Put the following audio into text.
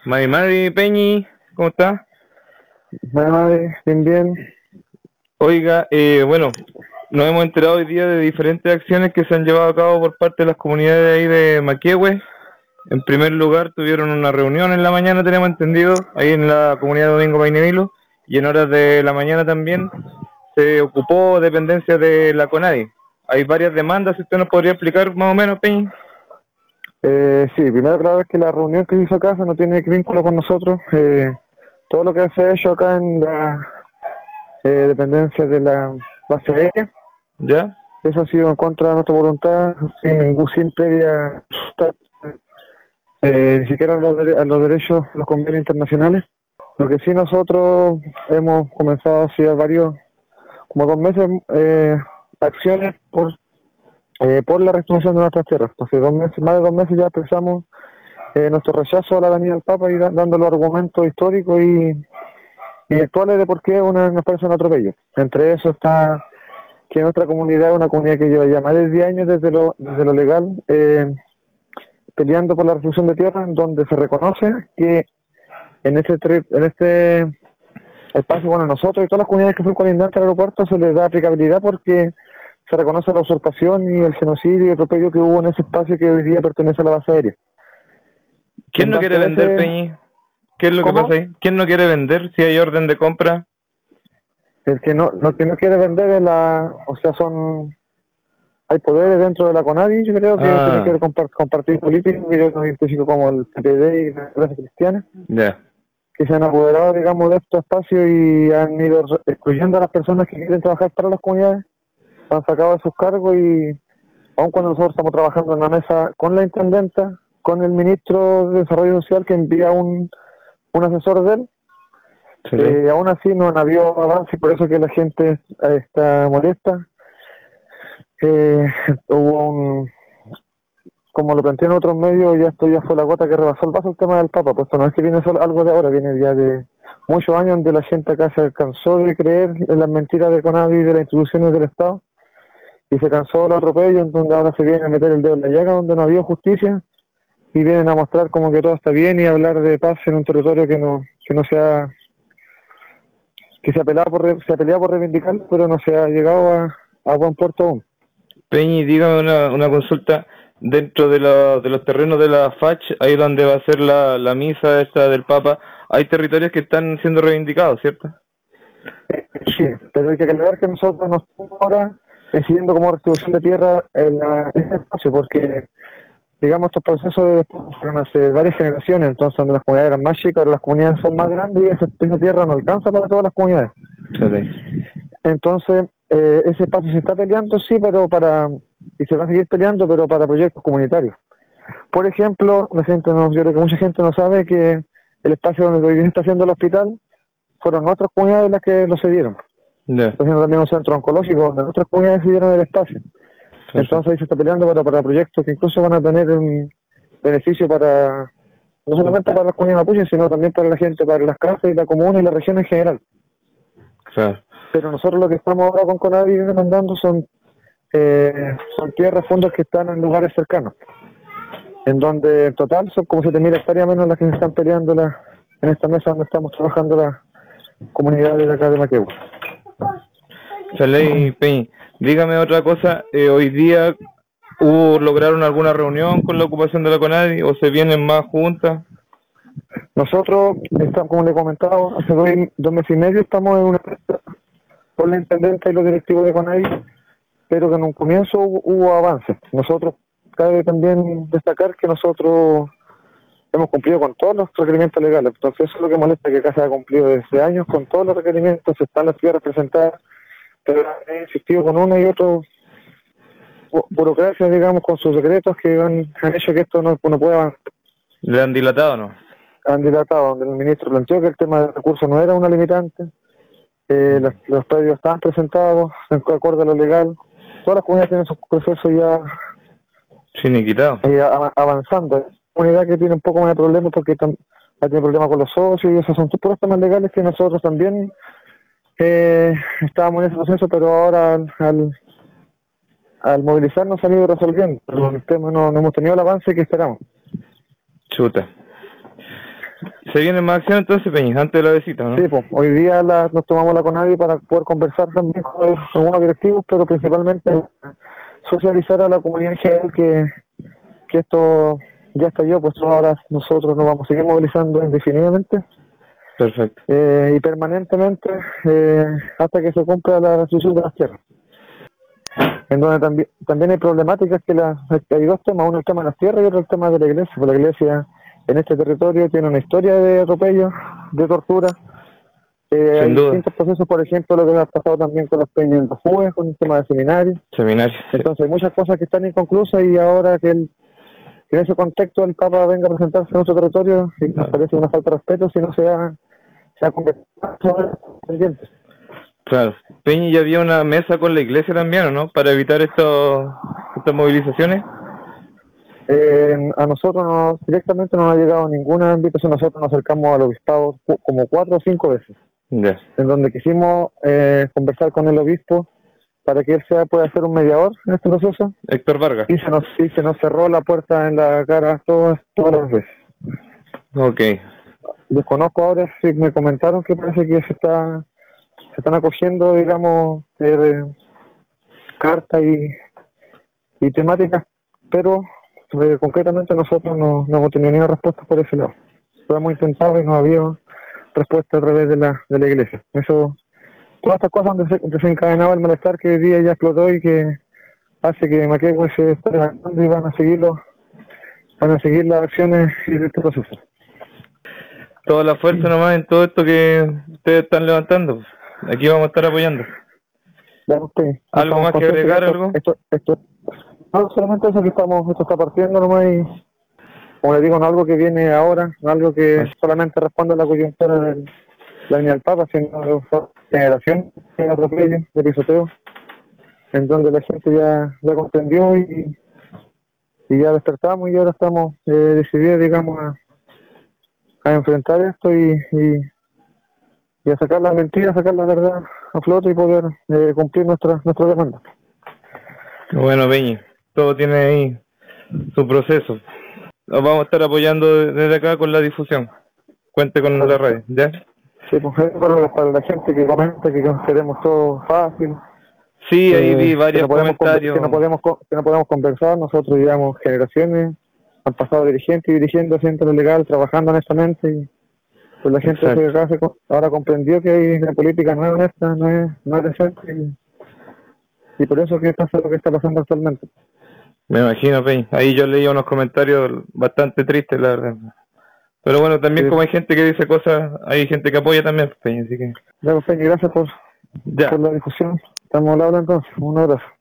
Mari Peñi, ¿cómo está? Vale, bien, bien. Oiga, bueno, nos hemos enterado hoy día de diferentes acciones que se han llevado a cabo por parte de las comunidades ahí de Maquehue. En primer lugar, tuvieron una reunión en la mañana, tenemos entendido, ahí en la comunidad Domingo Painevilo, y en horas de la mañana también se ocupó dependencia de la CONADI. Hay varias demandas, si usted nos podría explicar más o menos, Peñi. Sí, primero aclarar que la reunión que se hizo acá no tiene vínculo con nosotros. Todo lo que se ha hecho acá en la dependencia de la base aérea, ¿Ya? eso ha sido en contra de nuestra voluntad, sin previa, ni siquiera a los derechos, los convenios internacionales. Lo que sí nosotros hemos comenzado hace como 2 meses, acciones por la restauración de nuestras tierras. Hace 2 meses, más de 2 meses ya expresamos nuestro rechazo a la venida del Papa y dando los argumentos históricos y actuales de por qué nos parece un atropello. Entre eso está que nuestra comunidad es una comunidad que lleva ya más de 10 años desde lo legal, peleando por la restitución de tierra, en donde se reconoce que en este espacio, bueno, nosotros y todas las comunidades que son colindantes al aeropuerto se les da aplicabilidad porque se reconoce la usurpación y el genocidio y el atropello que hubo en ese espacio que hoy día pertenece a la base aérea. ¿Quién En no base quiere a vender, ese, Peñi? ¿Qué es lo que pasa ¿cómo? ahí? ¿Quién no quiere vender si hay orden de compra? El que no quiere vender es o sea, hay poderes dentro de la CONADI, yo creo que tienen que Ah, ver con partidos políticos, que yo no identifico como el PPD y la Democracia Cristiana, ya. que se han apoderado, digamos, de estos espacios y han ido excluyendo a las personas que quieren trabajar para las comunidades, han sacado de sus cargos y aun cuando nosotros estamos trabajando en la mesa con la intendenta, con el ministro de Desarrollo Social que envía un asesor de él, Sí. aún así no ha habido avance y por eso que la gente está molesta. Eh, hubo como lo planteé en otros medios, esto ya fue la gota que rebasó el vaso el tema del Papa, pues esto no es que viene solo algo de ahora, viene ya de muchos años donde la gente acá se cansó de creer en las mentiras de CONAVI y de las instituciones del Estado y se cansó del atropello, en donde ahora se viene a meter el dedo en la llaga donde no había justicia y vienen a mostrar como que todo está bien y hablar de paz en un territorio que no sea que se ha peleado por reivindicar, pero no se ha llegado a buen puerto aún. Peñi, dígame una consulta. Dentro de los terrenos de la FACH, ahí donde va a ser la misa esta del Papa, hay territorios que están siendo reivindicados, ¿cierto? Sí, pero hay que aclarar que nosotros nos estamos ahora decidiendo como restitución de tierra en este espacio, porque digamos estos procesos fueron hace varias generaciones, entonces donde las comunidades eran más chicas, ahora las comunidades son más grandes y esa tierra no alcanza para todas las comunidades. Sí. Entonces, ese espacio se está peleando, sí, y se va a seguir peleando, pero para proyectos comunitarios. Por ejemplo, yo creo que mucha gente no sabe que el espacio donde hoy día está haciendo el hospital fueron nuestras comunidades las que lo cedieron. Ya, Está haciendo también un centro oncológico donde nuestras comunidades cedieron el espacio. Entonces perfecto. ahí se está peleando para proyectos que incluso van a tener un beneficio no solamente para las comunidades mapuches, sino también para la gente, para las casas y la comuna y la región en general. Claro. Pero nosotros lo que estamos ahora con Conavi demandando son tierras, fondos que están en lugares cercanos, en donde en total son como 7.000 hectáreas menos las que se están peleando en esta mesa donde estamos trabajando las comunidades de acá de Maquehue. Sale, Peñi, dígame otra cosa. Hoy día lograron alguna reunión con la ocupación de la CONADI o se vienen más juntas. Nosotros, como le he comentado, hace 2 meses y medio estamos en una empresa con la intendenta y los directivos de Conavi, pero que en un comienzo hubo avances. Nosotros, cabe también destacar que nosotros hemos cumplido con todos los requerimientos legales. Entonces eso es lo que molesta, que acá se ha cumplido desde años con todos los requerimientos, están las tierras presentadas, pero he insistido con una y otra burocracia, digamos, con sus decretos que han hecho que esto no pueda avanzar. ¿Le han dilatado o no? Han dilatado, donde el ministro planteó que el tema de recursos no era una limitante, los predios estaban presentados en acuerdo a lo legal, todas las comunidades tienen sus procesos ya Finiquitado. avanzando. Una comunidad que tiene un poco más de problemas porque ha tenido problemas con los socios y esos son puros temas legales que nosotros también estábamos en ese proceso, pero ahora al movilizarnos han ido resolviendo, pero el tema no hemos tenido el avance que esperamos. Chuta. ¿Se vienen más acciones entonces, Peña, antes de la visita, no? Sí, pues, hoy día nos tomamos la CONADI para poder conversar también con algunos directivos, pero principalmente socializar a la comunidad en general que esto ya estalló, pues ahora nosotros nos vamos a seguir movilizando indefinidamente. Perfecto. Y permanentemente hasta que se cumpla la restitución de las tierras. En donde también hay problemáticas que hay dos temas, uno el tema de las tierras y otro el tema de la iglesia. Porque la iglesia en este territorio tiene una historia de atropello, de tortura. Hay distintos procesos, por ejemplo, lo que ha pasado también con los peñas en los FUE, con el tema de seminarios. Entonces hay muchas cosas que están inconclusas y ahora que en ese contexto el Papa venga a presentarse en nuestro territorio, y nos parece una falta de respeto si no se ha conversado sobre los pendientes. Claro. Peña, ¿ya había una mesa con la iglesia también, o no? Para evitar estas movilizaciones. A nosotros directamente no nos ha llegado ninguna invitación. Nosotros nos acercamos al obispado como 4 o 5 veces. Yeah. En donde quisimos conversar con el obispo para que él pueda ser un mediador en este proceso. Héctor Vargas. Y se nos cerró la puerta en la cara todas las veces. Ok. Desconozco ahora si me comentaron que parece que se están acogiendo, digamos, cartas y temáticas, pero concretamente nosotros no hemos tenido ninguna respuesta por ese lado. Lo hemos intentado y no había respuesta a través de la iglesia. Todas estas cosas donde se desencadenaba el malestar que hoy día ya explotó y que hace que Maquehue se esté levantando y van a seguir las acciones y este proceso. Toda la fuerza nomás en todo esto que ustedes están levantando. Aquí vamos a estar apoyando. ¿Algo más que agregar? ¿Algo? No, solamente eso que esto está partiendo nomás y, como les digo, no algo que viene ahora, no algo que solamente responde a la coyuntura de la línea del Papa, sino de generación de atropello, de pisoteo, en donde la gente ya comprendió y ya despertamos y ahora estamos decididos, digamos, a enfrentar esto y a sacar la mentira, sacar la verdad a flote y poder cumplir nuestra demanda. Bueno, Peña, todo tiene ahí su proceso. Nos vamos a estar apoyando desde acá con la difusión. Cuente con la red, ¿ya? Sí, pues para la gente que comenta que queremos todo fácil. Sí, ahí vi varios comentarios. Que no podemos conversar. Nosotros llevamos generaciones, han pasado dirigentes y dirigiendo centro legal, trabajando honestamente y pues la gente de acá ahora comprendió que la política no es honesta, no es decente y por eso que pasa lo que está pasando actualmente. Me imagino, Peña. Ahí yo leí unos comentarios bastante tristes, la verdad. Pero bueno, también sí. Como hay gente que dice cosas, hay gente que apoya también, Peña, así que... Ya, pues, Peña, gracias por la discusión. Estamos hablando entonces. Un abrazo.